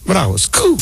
Bravo, scoop.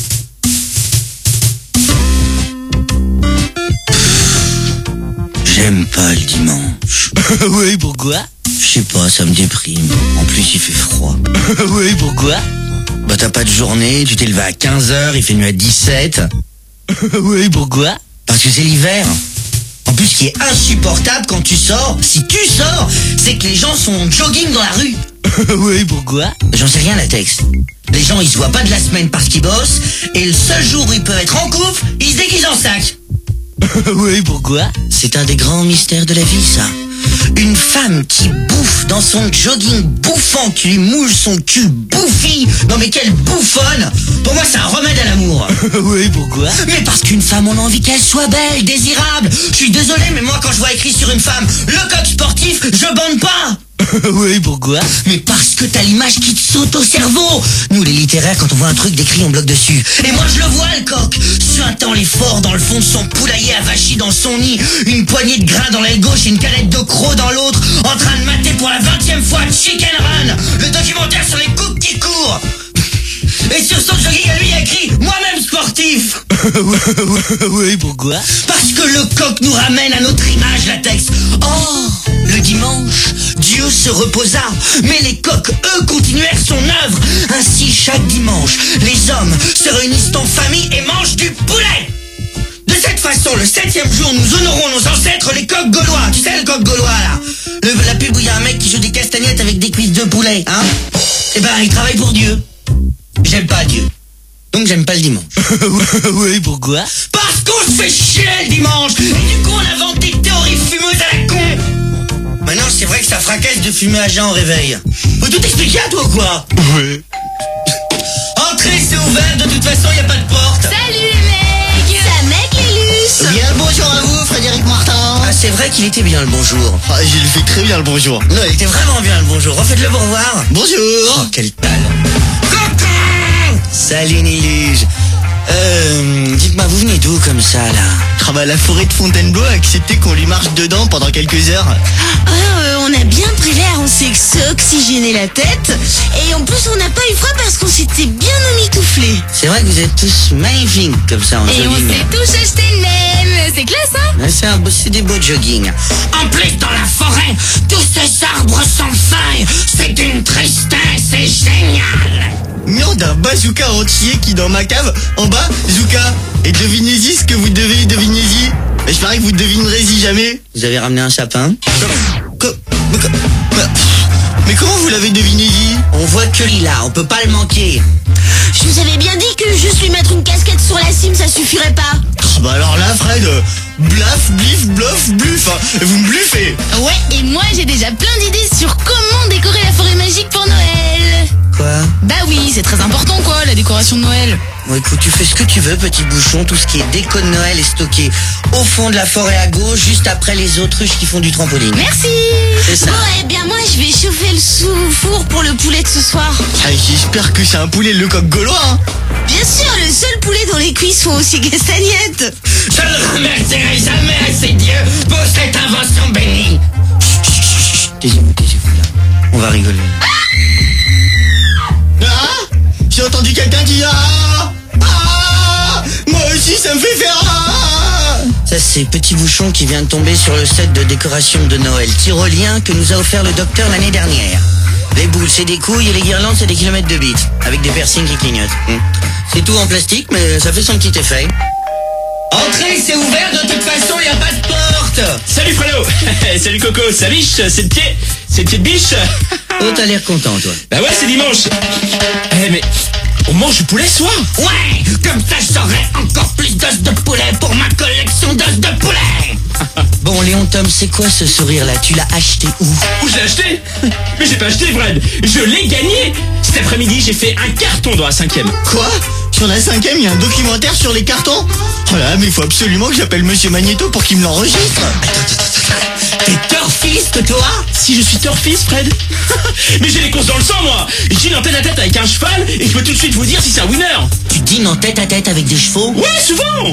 J'aime pas le dimanche. Oui, pourquoi? Je sais pas, ça me déprime. En plus, il fait froid. Oui, pourquoi? Bah t'as pas de journée, tu t'es levé à 15h, il fait nuit à 17. Oui, pourquoi? Parce que c'est l'hiver. En plus, ce qui est insupportable quand tu sors, si tu sors, c'est que les gens sont en jogging dans la rue. Oui, pourquoi? J'en sais rien, la texte. Les gens, ils se voient pas de la semaine parce qu'ils bossent, et le seul jour où ils peuvent être en couple, ils se déguisent en sac. Oui, pourquoi? C'est un des grands mystères de la vie, ça. Une femme qui bouffe dans son jogging bouffant, qui lui moule son cul bouffi. Non mais quelle bouffonne. Pour moi, c'est un remède à l'amour. Oui, pourquoi? Mais parce qu'une femme, on a envie qu'elle soit belle, désirable. Je suis désolé, mais moi, quand je vois écrit sur une femme « Le coq sportif », je bande pas. Oui, pourquoi? Mais parce que t'as l'image qui te saute au cerveau. Nous, les littéraires, quand on voit un truc décrit, on bloque dessus. Et moi, je le vois, le coq, suintant l'effort dans le fond de son poulailler avachi dans son nid, une poignée de grains dans l'aile gauche et une canette de crocs dans l'autre, en train de mater pour la 20e fois Chicken Run, le documentaire sur les coups qui courent. Et sur son jogging à lui, il y a écrit « Moi-même sportif ». Oui, pourquoi? Parce que le coq nous ramène à notre image, la texte. Oh, le dimanche, Dieu se reposa, mais les coqs, eux, continuèrent son œuvre. Ainsi, chaque dimanche, les hommes se réunissent en famille et mangent du poulet. De cette façon, le 7e jour, nous honorons nos ancêtres, les coqs gaulois. Tu sais, le coq gaulois, là, la pub où il y a un mec qui joue des castagnettes avec des cuisses de poulet, hein. Eh ben, il travaille pour Dieu. J'aime pas Dieu. Donc j'aime pas le dimanche. Oui, pourquoi? Parce qu'on se fait chier le dimanche. Et du coup on invente des théories fumeuses à la con. Maintenant c'est vrai que ça fracasse de fumer à jeun au réveil. Faut tout expliquer à toi ou quoi? Oui. Entrez, c'est ouvert, de toute façon y a pas de porte. Salut les mecs! Ça mec les Luces! Bien le bonjour à vous, Frédéric Martin. Ah c'est vrai qu'il était bien le bonjour. Ah, j'ai le fait très bien le bonjour. Non, il était vraiment bien le bonjour. Refaites-le pour voir. Bonjour. Oh quel talent. Salut Niluge. Dites-moi, vous venez d'où comme ça, là? Ah bah la forêt de Fontainebleau a accepté qu'on lui marche dedans pendant quelques heures. On a bien pris l'air, on s'est oxygéné la tête. Et en plus, on n'a pas eu froid parce qu'on s'était bien emmitouflés. C'est vrai que vous êtes tous magnifiques comme ça en Et jogging. on s'est tous acheté le même. C'est classe, hein? Ouais, c'est des beaux jogging. En plus, dans la forêt, tous ces arbres sans feuilles, c'est une tristesse, c'est génial. Merde, un bazooka entier qui dans ma cave, en bas, Zouka. Et devinez-y ce que vous devez, devinez-y. Mais je parie que vous devinerez-y jamais. Vous avez ramené un sapin? Mais comment vous l'avez deviné-y? On voit que Lila, on peut pas le manquer. Je vous avais bien dit que juste lui mettre une casquette sur la cime, ça suffirait pas. Ah bah alors là, Fred, blaf, blif, bluff, bluff, hein, vous me bluffez. Ouais, et moi j'ai déjà plein d'idées sur comment décorer la forêt magique pour Noël. Quoi? Bah oui, c'est très important quoi, la décoration de Noël. Bon écoute, tu fais ce que tu veux, petit bouchon. Tout ce qui est déco de Noël est stocké au fond de la forêt à gauche, juste après les autruches qui font du trampoline. Merci. C'est ça. Bon, eh bien moi je vais chauffer le four pour le poulet de ce soir. Ah, j'espère que c'est un poulet le coq gaulois, hein. Bien sûr, le seul poulet dont les cuisses sont aussi castagnettes. Je ne remercierai jamais assez Dieu pour cette invention bénie. Chut, taisez-vous là. On va rigoler. Ah, j'ai entendu quelqu'un qui moi aussi ça me fait faire Ça c'est Petit Bouchon qui vient de tomber sur le set de décoration de Noël tyrolien que nous a offert le docteur l'année dernière. Les boules c'est des couilles et les guirlandes c'est des kilomètres de bits, avec des piercings qui clignotent. C'est tout en plastique mais ça fait son petit effet. Entrez, c'est ouvert, de toute façon y a pas de porte. Salut Fredo. Salut Coco, ça biche, c'est le pied de biche. Oh t'as l'air content toi. Bah ouais, c'est dimanche. Mais on mange du poulet ce soir? Ouais, comme ça j'aurai encore plus d'os de poulet pour ma collection d'os de poulet. Bon Léon Tom, c'est quoi ce sourire là? Tu l'as acheté où? Où je l'ai acheté? Mais j'ai pas acheté Fred, je l'ai gagné. Cet après-midi j'ai fait un carton dans la 5e. Quoi? Sur la 5e, il y a un documentaire sur les cartons? Oh là, mais il faut absolument que j'appelle Monsieur Magneto pour qu'il me l'enregistre. T'es turfiste toi? Si je suis turfiste Fred. Mais j'ai les courses dans le sang moi. Je dîne en tête à tête avec un cheval et je peux tout de suite vous dire si c'est un winner. Tu dînes en tête à tête avec des chevaux? Ouais, souvent.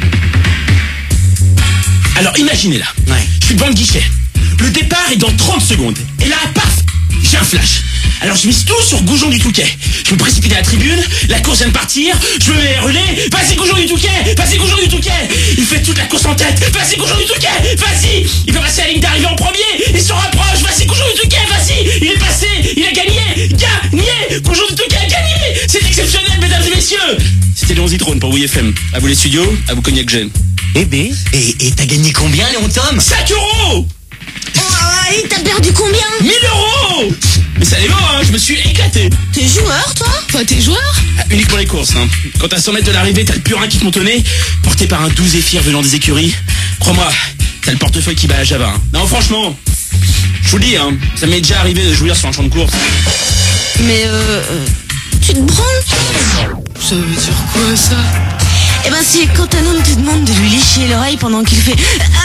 Alors imaginez là, Ouais. je suis devant le guichet. Le départ est dans 30 secondes. Et là, paf, j'ai un flash. Alors je mise tout sur Goujon du Touquet. Je me précipite à la tribune, la course vient de partir, je me mets à hurler, vas-y Goujon du Touquet, vas-y Goujon du Touquet. Il fait toute la course en tête, vas-y Goujon du Touquet, vas-y. Il peut passer la ligne d'arrivée en premier, il se rapproche, vas-y Goujon du Touquet, vas-y. Il est passé, il a gagné, Goujon du Touquet a gagné. C'est exceptionnel, mesdames et messieurs. C'était Léon Zitrone pour WFM. À vous les studios, à vous Cognac Gênes. Eh ben, et t'as gagné combien, Léon Tom? 5 €. Oh, et t'as perdu combien? 1000 €. Mais ça allait hein, je me suis éclaté. T'es joueur, toi? Enfin, t'es joueur? Uniquement les courses, hein. Quand à 100 mètres de l'arrivée, t'as le purin qui te monte au nez, porté par un doux zéphyr venant des écuries. Crois-moi, t'as le portefeuille qui bat à Java. Hein. Non, franchement, je vous le dis, hein, ça m'est déjà arrivé de jouir sur un champ de course. Mais tu te branles? Ça veut dire quoi, ça? Eh ben, c'est quand un homme te demande de lui lécher l'oreille pendant qu'il fait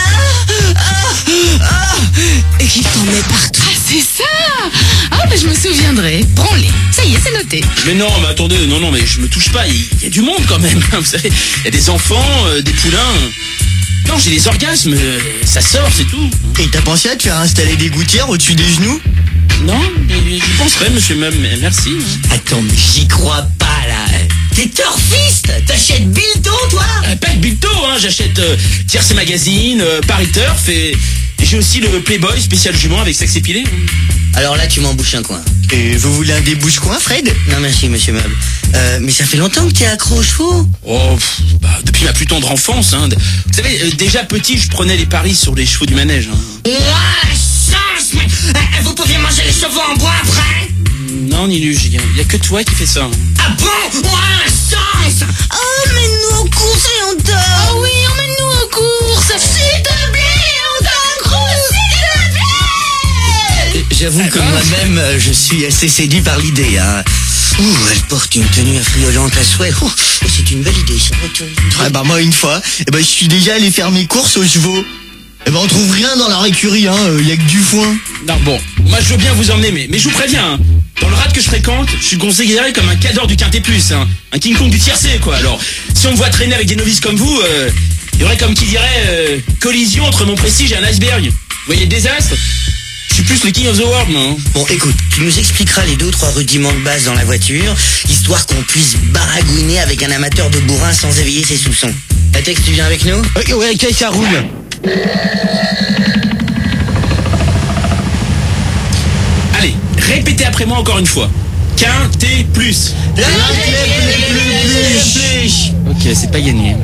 et qu'il t'en met partout. Ah, c'est ça! Ah, bah je me souviendrai. Branlez. Ça y est, c'est noté. Mais non, mais attendez, non, mais je me touche pas, il y a du monde quand même. Vous savez, il y a des enfants, des poulains. Non, j'ai des orgasmes, ça sort, c'est tout. Et t'as pensé à te faire installer des gouttières au-dessus des genoux? Non, mais j'y penserais, monsieur Mum, merci. Attends, mais j'y crois pas, là. T'es torfiste. T'achètes Bilto, toi? Pas de Bilto, hein, j'achète Tiercé Magazine, Paris Turf et j'ai aussi le Playboy spécial jument avec sexe épilé. Alors là, tu m'embouches un coin. Et vous voulez un débouche-coin, Fred? Non, merci, monsieur Meuble. Mais ça fait longtemps que t'es accro aux chevaux. Oh, depuis ma plus tendre enfance, hein. Vous savez, déjà petit, je prenais les paris sur les chevaux du manège. Hein. Ouais, chance, mais vous pouviez manger les chevaux en bois après? Non, Nilu, il y a que toi qui fais ça. Hein. Ah bon? Ouais, chance. Oh, emmène-nous aux courses, Léon Tom. Ah oui, emmène-nous aux courses. S'il te plaît, Léon Tom, s'il te plaît. J'avoue que moi-même, je suis assez séduit par l'idée, hein. Ouh, elle porte une tenue affriolante à souhait. Ouh, c'est une belle idée, ça. Ah bah moi une fois, je suis déjà allé faire mes courses aux chevaux. On trouve rien dans leur écurie, hein, y a que du foin. Non, bon, moi je veux bien vous emmener, mais je vous préviens, hein, dans le rad que je fréquente, je suis considéré comme un cadre du Quintet Plus, hein, un King Kong du tiercé, quoi. Alors, si on me voit traîner avec des novices comme vous, il y aurait comme qui dirait collision entre mon prestige et un iceberg. Vous voyez le désastre? Je suis plus le king of the world, moi. Bon, écoute, tu nous expliqueras les 2 ou 3 rudiments de base dans la voiture, histoire qu'on puisse baragouiner avec un amateur de bourrin sans éveiller ses soupçons. Latex, tu viens avec nous? Ouais, ok, ça roule. Allez, répétez après moi encore une fois. Quintet Plus. Ok, c'est pas gagné.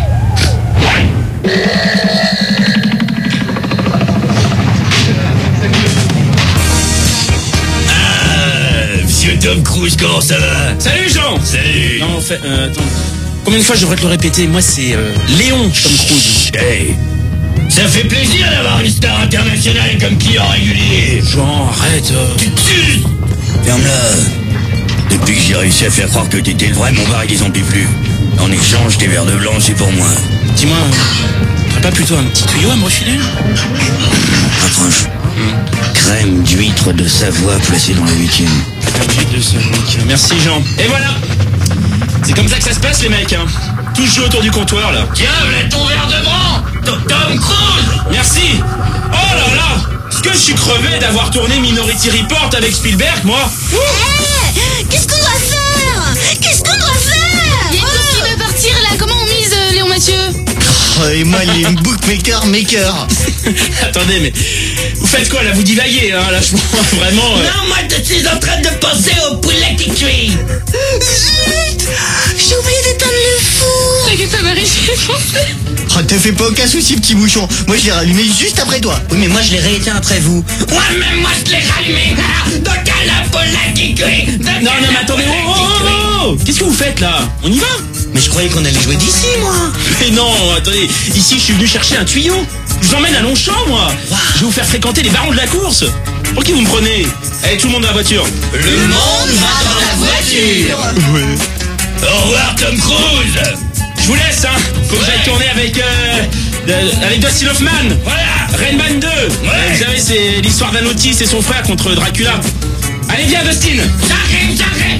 Monsieur Tom Cruise, comment ça va? Salut Jean. Salut. Non, en fait, attends. Combien de fois je devrais te le répéter? Moi, c'est Léon Tom Cruise. Hey, ça fait plaisir d'avoir une star internationale comme client régulier. Jean, arrête. Tu tues. Ferme-la. Depuis que j'ai réussi à faire croire que t'étais le vrai, mon bar ils en pis plus. En échange, tes verres de blanc, c'est pour moi. Dis-moi, t'aurais pas plutôt un petit tuyau à me refiler? Approche. Crème d'huître de Savoie placée dans la 8e. Merci Jean. Et voilà. C'est comme ça que ça se passe les mecs, hein. Tous jouent autour du comptoir là. Tiens, voilà ton verre de blanc. Tom Cruise. Merci. Oh là là. Est-ce que je suis crevé d'avoir tourné Minority Report avec Spielberg, moi? Qu'est-ce qu'on doit faire? Qu'est-ce qu'on doit faire? Il y a une course qui va partir, là. Comment on mise, Léon Mathieu? Oh, et moi, les bookmaker maker. Attendez, mais vous faites quoi là? Vous divaguez, hein, lâche-moi, vraiment. Non, moi je suis en train de penser au poulet qui cuit. Zut, j'ai oublié d'éteindre le four. T'inquiète pas, Marie, j'y ai pensé. Oh, te fais pas aucun souci, petit bouchon. Moi, je l'ai rallumé juste après toi. Oui, mais moi je l'ai rééteint après vous. Ouais, même moi je l'ai rallumé. Donc à la poulet qui cuit. Non, mais attendez, oh. Qu'est-ce que vous faites là? On y va? Mais je croyais qu'on allait jouer d'ici, moi. Mais non, attendez, ici je suis venu chercher un tuyau. Je vous emmène à Longchamp, moi. Je vais vous faire fréquenter les barons de la course. Pour qui vous me prenez? Allez, tout le monde dans la voiture. Le monde va dans la voiture. Ouais. Au revoir, Tom Cruise. Je vous laisse, hein. Faut que j'aille tourner avec Dustin Hoffman. Voilà. Rain Man 2. Vous savez, c'est l'histoire d'un autiste et son frère contre Dracula. Allez, viens, Dustin. J'arrive.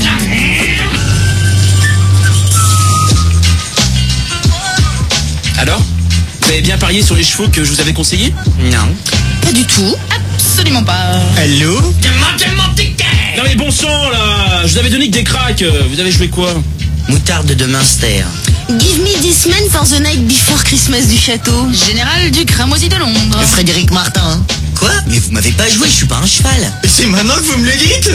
Alors, vous avez bien parié sur les chevaux que je vous avais conseillés? Non. Pas du tout. Absolument pas. Allô? Demandez mon ticket. Non mais bon sang là, je vous avais donné que des cracks. Vous avez joué quoi? Moutarde de Münster. Give me this man for the night before Christmas du château. Général du Cramoisi de Londres. Frédéric Martin. Quoi? Mais vous m'avez pas joué, je suis pas un cheval. C'est maintenant que vous me le dites?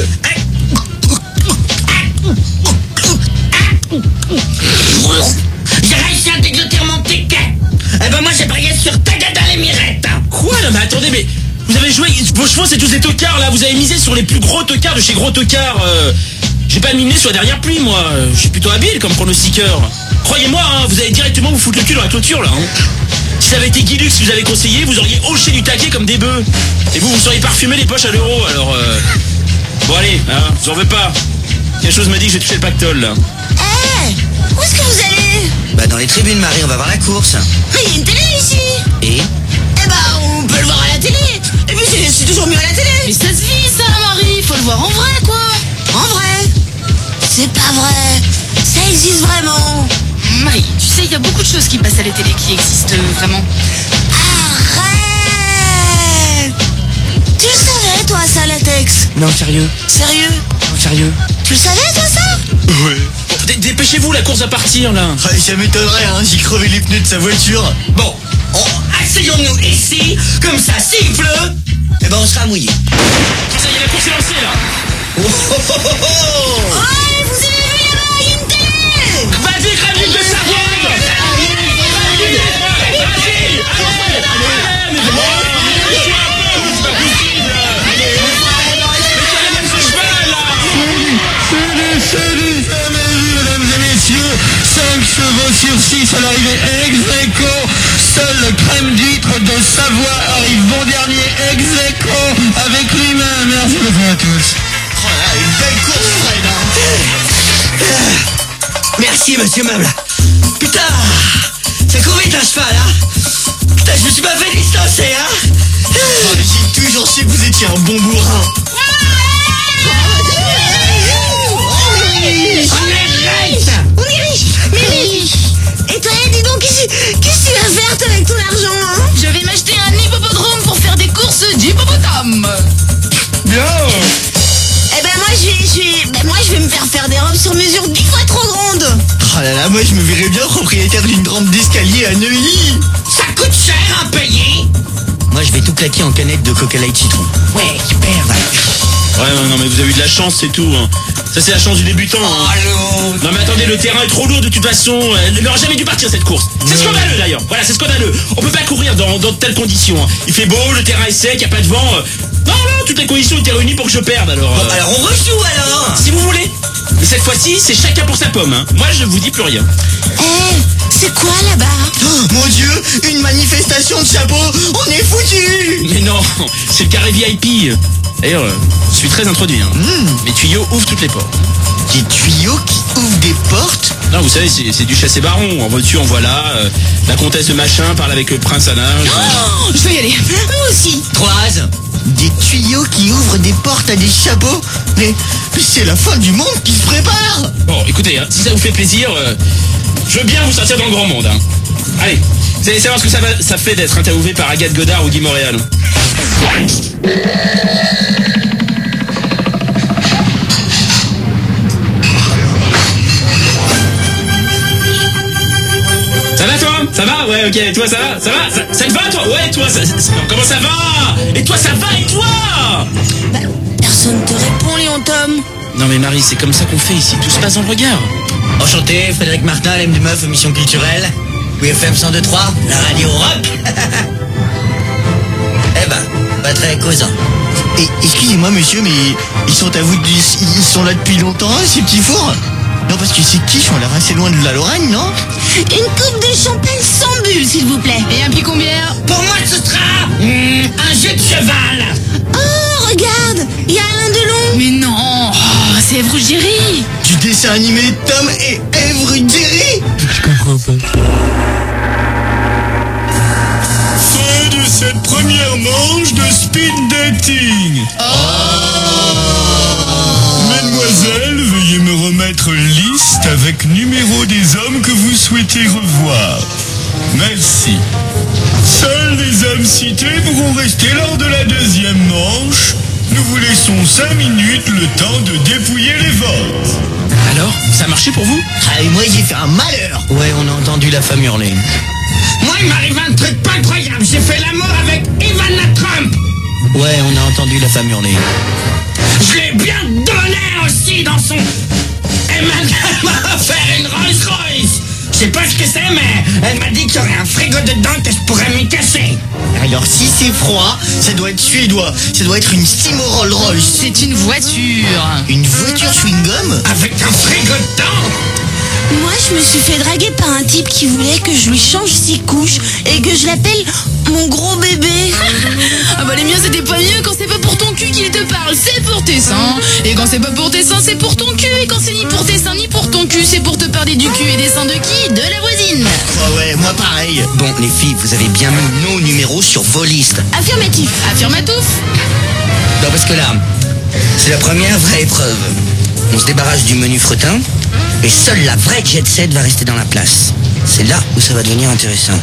J'ai réussi à déglottir mon ticket. Eh ben moi j'ai parié sur Tagada les mirettes. Quoi? Non mais attendez, mais vous avez joué, vos chevaux c'est tous des tocards là, vous avez misé sur les plus gros tocards de chez Gros Tocard. J'ai pas miné sur la dernière pluie moi, je suis plutôt habile comme pronostiqueur. Croyez-moi, hein, vous allez directement vous foutre le cul dans la clôture là. Hein. Si ça avait été Guilux qui vous avait conseillé, vous auriez hoché du taquet comme des bœufs. Et vous seriez parfumé les poches à l'euro, alors bon allez, hein, vous en veux pas. Quelque chose me dit que j'ai touché le pactole là. Où est-ce que vous allez? Bah dans les tribunes Marie, on va voir la course. Mais il y a une télé ici. Et Eh bah on peut le voir à la télé. Et puis c'est toujours mieux à la télé. Mais ça se vit ça, Marie. Faut le voir en vrai, quoi. En vrai? C'est pas vrai. Ça existe vraiment. Marie, tu sais, il y a beaucoup de choses qui passent à la télé qui existent vraiment. Arrête. Tu le savais toi ça, Latex? Non sérieux? Sérieux? Non sérieux? Tu le savais toi ça? Ouais. Bon, dépêchez-vous, la course va partir là. Ça m'étonnerait, hein, j'y crevais les pneus de sa voiture. bon, asseyons-nous ici, comme ça s'il pleut, eh ben on sera mouillé. Ça y est, la course est lancée là. Oh, vous avez vu là-bas, il y a une télé. Vas-y, Kravik de Savoie. Mesdames et messieurs, 5 chevaux sur 6 à l'arrivée ex-aequo. Seul le crème d'huître de Savoie arrive bon dernier ex-aequo avec lui-même. Merci beaucoup à tous. Oh là là, une belle course, Fred, hein. Merci monsieur Meuble. Putain, ça court vite un cheval, hein. Putain, je me suis pas fait distancer, hein. J'ai toujours su que vous étiez un bon bourrin. On est riche. Mais riche. Et toi, dis donc, qu'est-ce que tu vas faire toi, avec ton argent, hein? Je vais m'acheter un hippodrome pour faire des courses d'hippopotame. Bien. Eh ben moi je vais me faire des robes sur mesure 10 fois trop grandes. Oh là là, moi je me verrais bien propriétaire d'une rampe d'escalier à Neuilly. Ça coûte cher à payer. Moi je vais tout claquer en canette de Coca Light citron. Ouais, super. Ouais, non mais vous avez eu de la chance, c'est tout. Hein. Ça c'est la chance du débutant. Hein. Non mais attendez, le terrain est trop lourd de toute façon. Elle n'aurait jamais dû partir cette course. C'est scandaleux d'ailleurs. Voilà, c'est scandaleux. On peut pas courir dans de telles conditions. Hein. Il fait beau, le terrain est sec, y a pas de vent. Non, toutes les conditions étaient réunies pour que je perde alors. Bon, alors on rejoue alors. Si vous voulez. Mais cette fois-ci, c'est chacun pour sa pomme. Hein. Moi, je vous dis plus rien. C'est quoi là-bas? Oh, mon Dieu, une manifestation de chapeaux. On est foutus. Mais non, c'est le carré VIP. D'ailleurs, je suis très introduit. Hein. Mes tuyaux ouvrent toutes les portes. Des tuyaux qui ouvrent des portes. Non, vous savez, c'est du chassé-baron. En voiture, en voilà. La comtesse de machin parle avec le prince à nage. Oh, je vais y aller. Moi aussi. Troise. Des tuyaux qui ouvrent des portes à des chapeaux. Mais c'est la fin du monde qui se prépare. Bon, écoutez, hein, si ça vous fait plaisir, je veux bien vous sortir dans le grand monde. Hein. Allez, vous allez savoir ce que ça fait d'être interviewé par Agathe Godard ou Guy Montréal. Ça va toi? Ça va? Ouais, ok. Toi, ça va? Ça va? Ça te va toi? Ouais, toi, comment ça va? Et toi, ça va? Et toi? Bah, personne te répond, Léon Tom. Non mais Marie, c'est comme ça qu'on fait ici. Tout se passe dans le regard. Enchanté, Frédéric Martin, l'âme de meuf, émission culturelle. WFM 102.3, la radio rock. Eh ben, pas très causant. Et excusez-moi monsieur, mais ils sont à vous, ils sont là depuis longtemps, hein, ces petits fours? Non, parce que ces quiches ont l'air assez loin de la Lorraine, non? Une coupe de champagne sans bulle, s'il vous plaît. Et un picombière. Pour moi, ce sera un jeu de cheval. Oh, regarde, il y a Alain Delon. Mais non, oh, c'est Ève Ruggieri. Du dessin animé Tom et Ève Ruggieri. Fin de cette première manche de speed dating. Mademoiselle, veuillez me remettre liste avec numéro des hommes que vous souhaitez revoir. Merci. Seuls les hommes cités pourront rester lors de la deuxième manche. nous vous laissons 5 minutes le temps de dépouiller les votes. Alors, ça a marché pour vous? Ah, et moi j'ai fait un malheur. Ouais, on a entendu la femme hurler. Moi, il m'arrive un truc pas incroyable. J'ai fait l'amour avec Ivana Trump. Ouais, on a entendu la femme hurler. Je l'ai bien donné aussi dans son... Elle m'a offert une Rolls Royce. Je sais pas ce que c'est, mais elle m'a dit qu'il y aurait un frigo dedans que je pourrais m'y cacher. Alors si c'est froid, ça doit être suédois. Ça doit être une Simo Rolls Royce. C'est une voiture. Une voiture chewing-gum? Avec un frigo dedans. Moi, je me suis fait draguer par un type qui voulait que je lui change ses couches et que je l'appelle mon gros bébé. Ah bah les miens c'était pas mieux. Quand c'est pas pour ton cul qu'il te parle, c'est pour tes seins. Et quand c'est pas pour tes seins, c'est pour ton cul. Et quand c'est ni pour tes seins ni pour ton cul, c'est pour te parler du cul et des seins de qui? De la voisine. Ouais, moi pareil. Bon, les filles, vous avez bien mis nos numéros sur vos listes. Affirmatif. Affirmatouf. Non, parce que là, c'est la première vraie épreuve. On se débarrasse du menu fretin, et seule la vraie jet set va rester dans la place. C'est là où ça va devenir intéressant.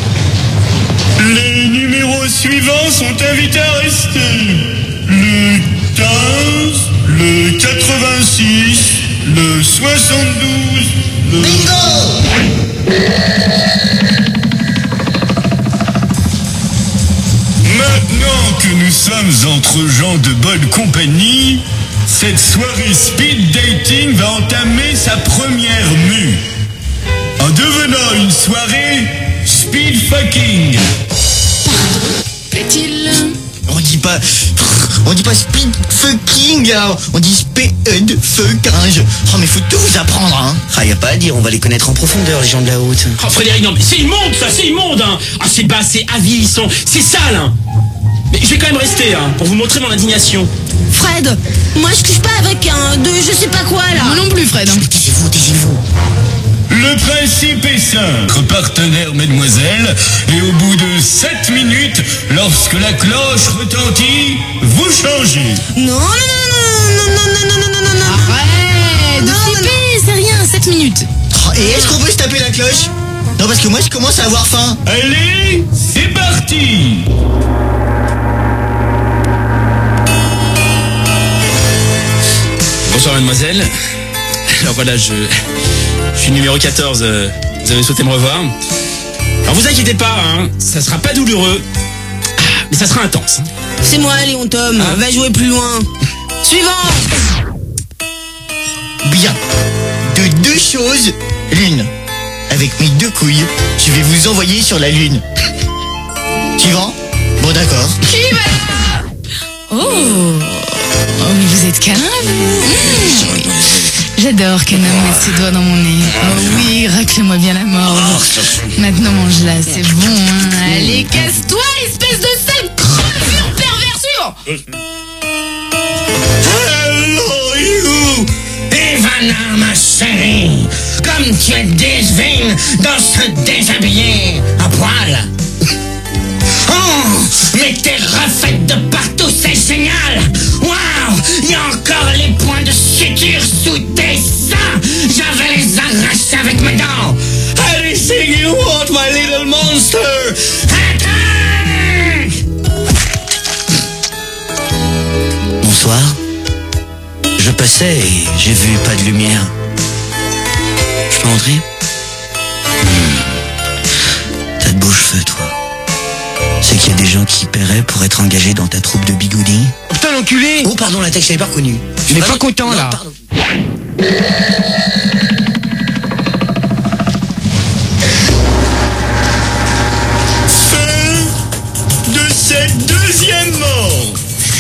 Les numéros suivants sont invités à rester. Le 15, le 86, le 72, le... Bingo! Maintenant que nous sommes entre gens de bonne compagnie, cette soirée speed dating va entamer sa première mue. En devenant une soirée speed fucking. Plaît-il? On dit pas speed fucking, alors on dit speed fuckage. Oh mais faut tout vous apprendre, hein. Ah, y a pas à dire, on va les connaître en profondeur, les gens de la haute. Oh Frédéric, non mais c'est immonde ça, c'est immonde hein. Ah c'est bas, c'est avilissant, c'est sale hein. Mais je vais quand même rester hein, pour vous montrer mon indignation. Fred, moi je couche pas avec un de je sais pas quoi là. Moi non plus Fred. Taisez-vous, taisez-vous. Le principe est simple, partenaire mesdemoiselles, et au bout de 7 minutes, lorsque la cloche retentit, vous changez. Non, non, non, non, non, non, non, non, non, non. Arrête de Non, flipper, c'est rien, 7 minutes. Oh, et est-ce qu'on peut se taper la cloche? Non, parce que moi je commence à avoir faim. Allez, c'est parti. Bonsoir mademoiselle. Alors voilà, je suis numéro 14, vous avez souhaité me revoir. Alors vous inquiétez pas, hein, ça sera pas douloureux, mais ça sera intense. Hein. C'est moi, Léon Tom. Va jouer plus loin. Suivant. Bien. De deux choses, l'une. Avec mes deux couilles, je vais vous envoyer sur la lune. Suivant? Bon d'accord. Qui va là? Oh, mais vous êtes câlin vous. J'adore qu'un homme mette ses doigts dans mon nez. Oh oui, racle-moi bien la mort. Maintenant mange-la, c'est bon. Hein. Allez, casse-toi, espèce de sale crevure perversion. Hello you, Ivana ma chérie. Comme tu es divine dans ce déshabillé à poil. Oh, mais t'es refaite de partout, c'est génial. Waouh, il y a encore les points de suture sous tes seins. J'avais les arracher avec mes dents. Anything you want, my little monster. Attack! Bonsoir. Je passais et j'ai vu pas de lumière. Je peux entrer? T'as de beaux cheveux, toi. C'est qu'il y a des gens qui paieraient pour être engagés dans ta troupe de bigoudis. Oh, putain, l'enculé! Oh pardon, la texte, je l'avais pas reconnue. Tu n'es pas content, Non, là. pardon. Fin de cette deuxième manche.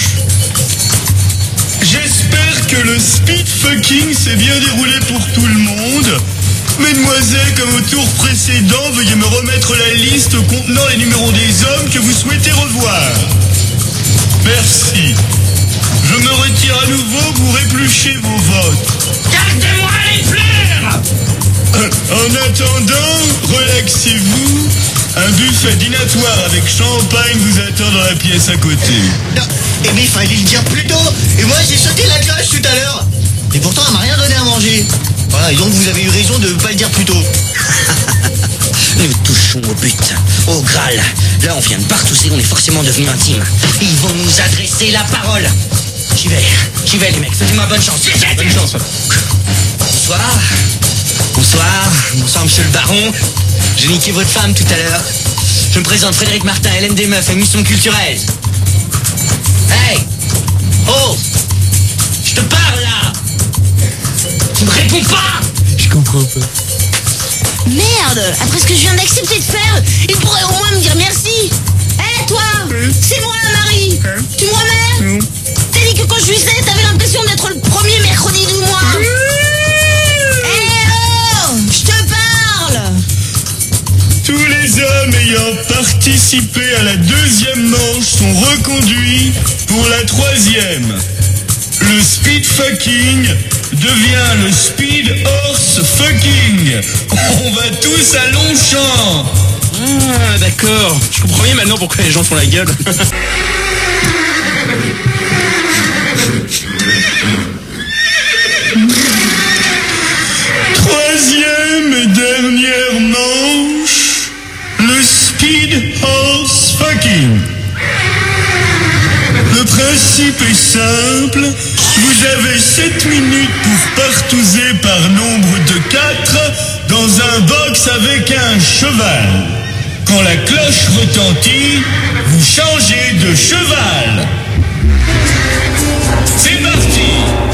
J'espère que le speed fucking s'est bien déroulé pour tout le monde. Mesdemoiselles, comme au tour précédent, veuillez me remettre la liste contenant les numéros des hommes que vous souhaitez revoir. Merci. Je me retire à nouveau pour éplucher vos votes. Gardez-moi les fleurs! En attendant, relaxez-vous. Un buffet dînatoire avec champagne vous attend dans la pièce à côté. Non, eh mais il fallait le dire plus tôt. Et moi j'ai sauté la cloche tout à l'heure. Et pourtant elle m'a rien donné à manger. Voilà, et donc vous avez eu raison de pas le dire plus tôt. Nous touchons au but, au Graal. Là, on vient de partousser, on est forcément devenus intimes. Ils vont nous adresser la parole. j'y vais les mecs, souhaitez-moi bonne chance. Bonne chance. Bonsoir. Bonsoir monsieur le baron. J'ai niqué votre femme tout à l'heure. Je me présente Frédéric Martin, Hélène des Meufs, émission culturelle. Hey! Oh! Je te parle là! Tu me réponds pas! Je comprends pas. Merde, après ce que je viens d'accepter de faire, il pourrait au moins me dire merci. Hé toi, c'est moi Marie. Tu me remets? T'as dit que quand je visais, t'avais l'impression d'être le premier mercredi du mois. Hé oh, je te parle. Tous les hommes ayant participé à la deuxième manche sont reconduits pour la troisième. Le speed fucking devient le speed horse fucking. On va tous à Longchamp. Ah, d'accord. Je comprends bien maintenant pourquoi les gens font la gueule. Troisième et dernière manche, le speed horse fucking. Le principe est simple, vous avez 7 minutes pour partouzer par nombre de 4 dans un box avec un cheval. Quand la cloche retentit, vous changez de cheval. C'est parti.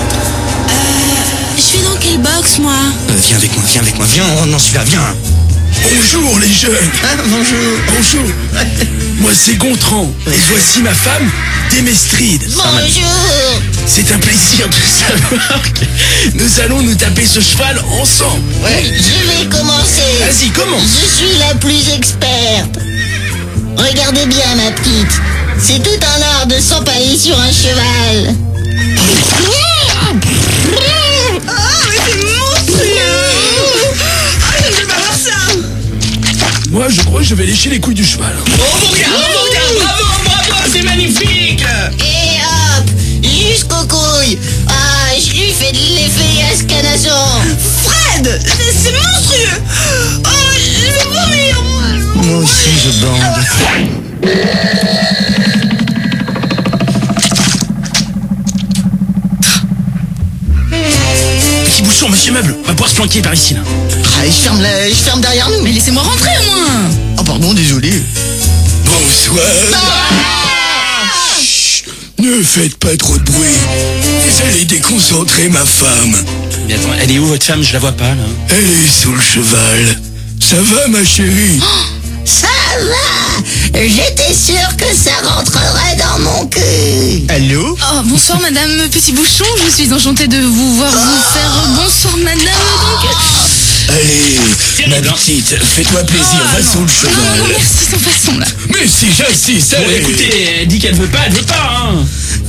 Je suis dans quelle box moi? Viens avec moi, viens, oh non celui-là, viens. Bonjour les jeunes. Ah, bonjour. Bonjour. Moi c'est Gontran. Et voici ma femme, Démestride. Bonjour. C'est un plaisir de savoir que nous allons nous taper ce cheval ensemble. Je vais commencer. Vas-y, commence. Je suis la plus experte. Regardez bien ma petite. C'est tout un art de s'empaler sur un cheval. Moi je crois que je vais lécher les couilles du cheval. Oh mon gars, bravo, c'est magnifique. Et hop, jusqu'aux couilles. Ah, je lui fais de l'effet à ce canasson. Fred, c'est monstrueux. Oh, je vais vomir. Moi aussi, je bande. Petit bouchon, monsieur Meuble, on va pouvoir se planquer par ici là. Ah, je ferme derrière nous. Mais laissez-moi rentrer au moins. Oh, pardon, désolé. Bonsoir. Chut, ne faites pas trop de bruit. Vous allez déconcentrer ma femme. Mais attends, elle est où votre femme? Je la vois pas là. Elle est sous le cheval. Ça va ma chérie? Ça va. J'étais sûre que ça rentrerait dans mon cul. Allô? Oh, bonsoir madame Petit Bouchon, je suis enchantée de vous voir vous faire bonsoir madame. Donc... Allez, ma petite, fais-toi plaisir, va sous le Non, cheval. merci, sans façon là. Mais si j'insiste, Bon allez. écoutez, elle dit qu'elle veut pas, hein.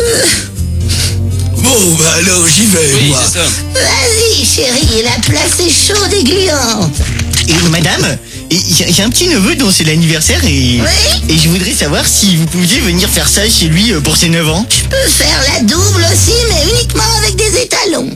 Bon, bah alors j'y vais, Oui, moi. c'est ça. Vas-y, chérie, la place est chaude et gluante. Et madame, j'ai un petit neveu dont c'est l'anniversaire et je voudrais savoir si vous pouviez venir faire ça chez lui pour ses 9 ans. Je peux faire la double aussi, mais uniquement avec des étalons.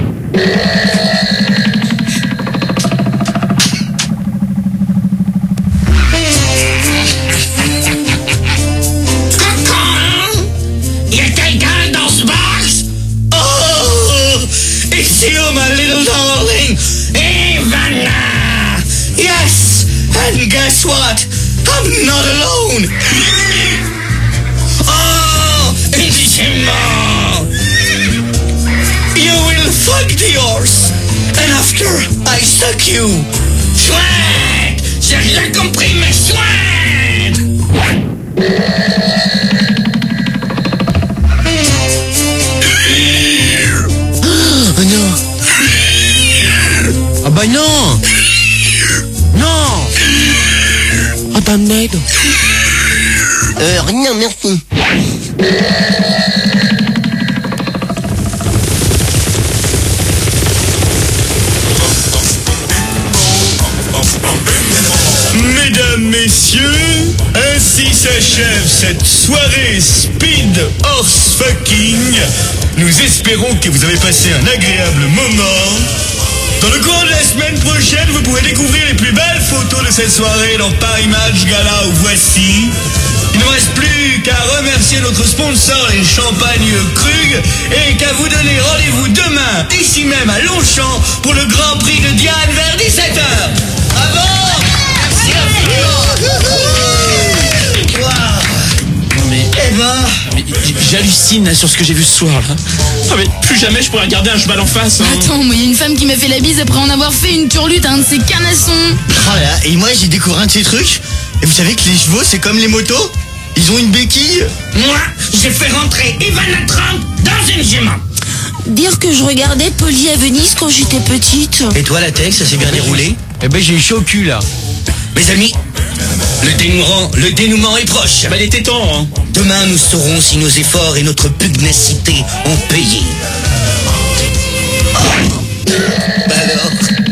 Y'a quelqu'un dans ce box? Oh! It's you, my little darling! Ivana! Yes! And guess what? I'm not alone! Oh! Indicement! You will fuck the horse! And after, I suck you! Chouette! J'ai rien compris, mais chouette! Oh non. Ah bah non. Non. Ah bah merde. Rien, merci. Mesdames, messieurs, ainsi s'achève cette soirée Speed Horse Fucking. Nous espérons que vous avez passé un agréable moment. Dans le courant de la semaine prochaine, vous pourrez découvrir les plus belles photos de cette soirée dans Paris Match Gala ou Voici. Il ne me reste plus qu'à remercier notre sponsor, les Champagnes Krug, et qu'à vous donner rendez-vous demain, ici même à Longchamp, pour le Grand Prix de Diane vers 17h. Bravo! Merci infiniment! Mais j'hallucine là, sur ce que j'ai vu ce soir là. Ah, mais plus jamais je pourrais regarder un cheval en face. Hein. Attends, moi, il y a une femme qui m'a fait la bise après en avoir fait une turlute à un de ses carnassons. Oh là, et moi j'ai découvert un de ces trucs. Et vous savez que les chevaux, c'est comme les motos. Ils ont une béquille. Moi, j'ai fait rentrer Ivana Trump dans une jument. Dire que je regardais Polly à Venise quand j'étais petite. Et toi, Latex, ça s'est bien déroulé? Eh ben, j'ai eu chaud au cul, là. Mes amis, le dénouement est proche. Bah, il était temps, hein. Demain, nous saurons si nos efforts et notre pugnacité ont payé. Bah alors.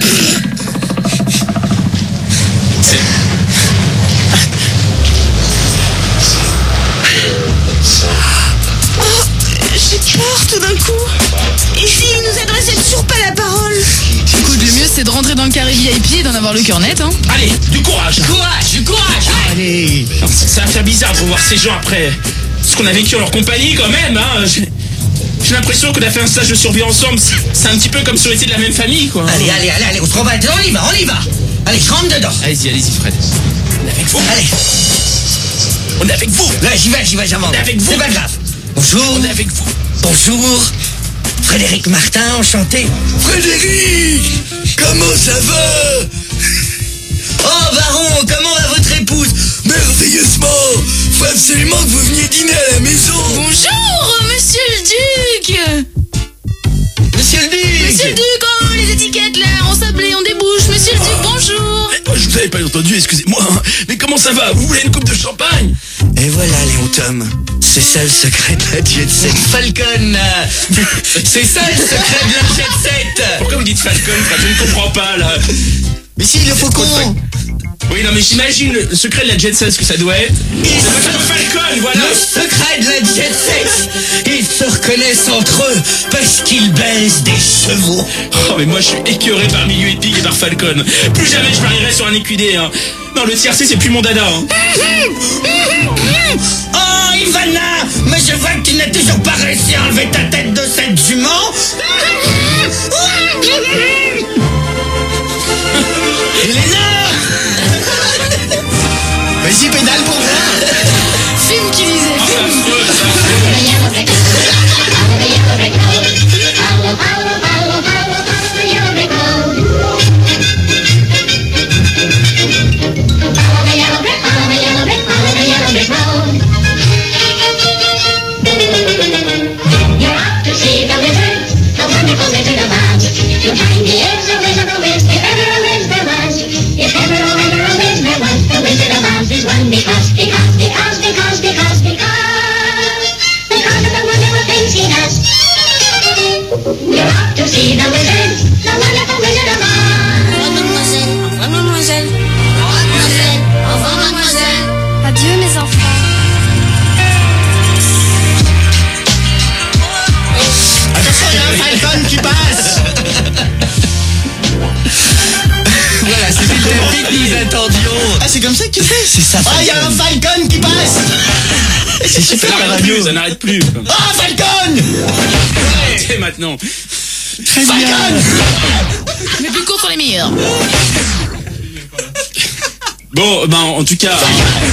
J'ai peur tout d'un coup. Ici, il nous adressait toujours pas la parole. Écoute, le mieux c'est de rentrer dans le carré VIP et d'en avoir le cœur net, hein. Allez, du courage. Du courage. Allez. Ça va faire bizarre de revoir ces gens après ce qu'on a vécu en leur compagnie quand même, hein. J'ai l'impression qu'on a fait un stage de survie ensemble. C'est un petit peu comme si on était de la même famille, quoi. Allez, on se rebat. On y va. Allez, je rentre dedans. Allez-y, Fred. On est avec vous. Allez. On est avec vous. Là, j'y vais, j'avance. On est avec vous. C'est pas grave. Bonjour. On est avec vous. Bonjour. Frédéric Martin, enchanté. Frédéric, comment ça va? Oh, baron, comment va votre épouse? Merveilleusement. Faut absolument que vous veniez dîner à la maison. Bonjour, monsieur le duc. Monsieur le duc. Monsieur le duc, oh, les étiquettes là, en sablé, on débouche. Monsieur le duc, bonjour. Je vous avais pas entendu, excusez-moi. Mais comment ça va? Vous voulez une coupe de champagne? Et voilà, Léon Tom. C'est ça le secret de la Jet Set. Falcon. C'est ça le secret de la Jet Set. Pourquoi vous dites Falcon, Fred? Je ne comprends pas, là. Mais si, le faucon. Oui, non, mais j'imagine le secret de la Jet Set, ce que ça doit être. C'est le Falcon, voilà. Le secret de la Jet Set. Ils se reconnaissent entre eux parce qu'ils baisent des chevaux. Oh, mais moi, je suis écœuré par Milieu Épique et par Falcon. Plus jamais je marierai sur un équidé, hein. Non, le tiercé, c'est plus mon dada, hein. Oh, Ivana, mais je vois que tu n'as toujours pas réussi à enlever ta tête de cette jument. Elena. Vas-y, pédale pour moi. Film qui disait. You'll find the eggs a wizard a whiz, if ever a whiz there was. If ever a wizard a whiz there was, the Wizard of Oz is one because of the wonderful things he does. You're off to see the wizard, the wonderful Wizard of Oz. Au revoir, mademoiselle. Au revoir, mademoiselle. Au revoir, mademoiselle. Adieu mes enfants. Attention, il y a un Falcon qui passe. Voilà, c'était le défi que nous attendions. Ah, c'est comme ça que tu fais? C'est ça, Ah, il y a un Falcon qui passe. C'est super la radio. Ça n'arrête plus. Ah, Falcon. Arrêtez maintenant. Très bien. Mais plus court sont les meilleurs. Bon, ben, en tout cas.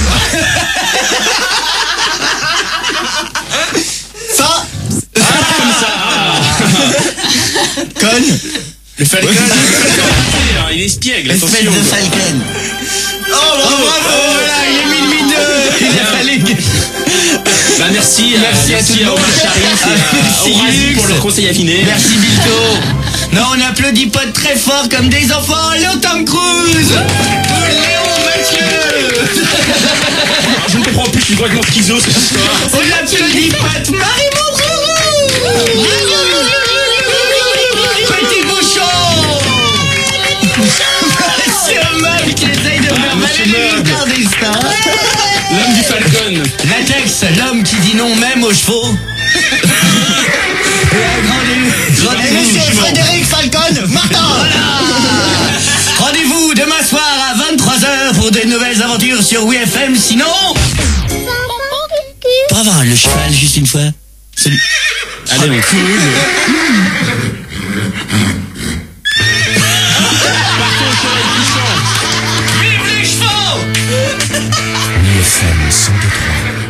Ça. Comme ça. Conne. Le Falcon. Il est espiègle, Espèce attention. de Falcon. Oh, bravo. Voilà, il est minuit 2. Il a fallu que... Bah, merci à tout le monde. Omar Sharif et Merci, au Razi Lux. pour le conseil affiné. Merci, Bilto. Non, on applaudit pas très fort comme des enfants. Léon Tom Cruise. Léon Mathieu. Je ne comprends plus, je suis complètement schizo cette histoire. On applaudit pas Marie Monroe. Petit bouchon. Monsieur Meuf qui essaye de faire valer les guitares des stars. L'homme du Falcon. Latex, l'homme qui dit non même aux chevaux. Et Monsieur Frédéric Falcon Martin. Voilà. sur WFM, sinon... Pour avoir le cheval juste une fois. Salut. Allez, mon cool. Vive les chevaux! WFM 102.3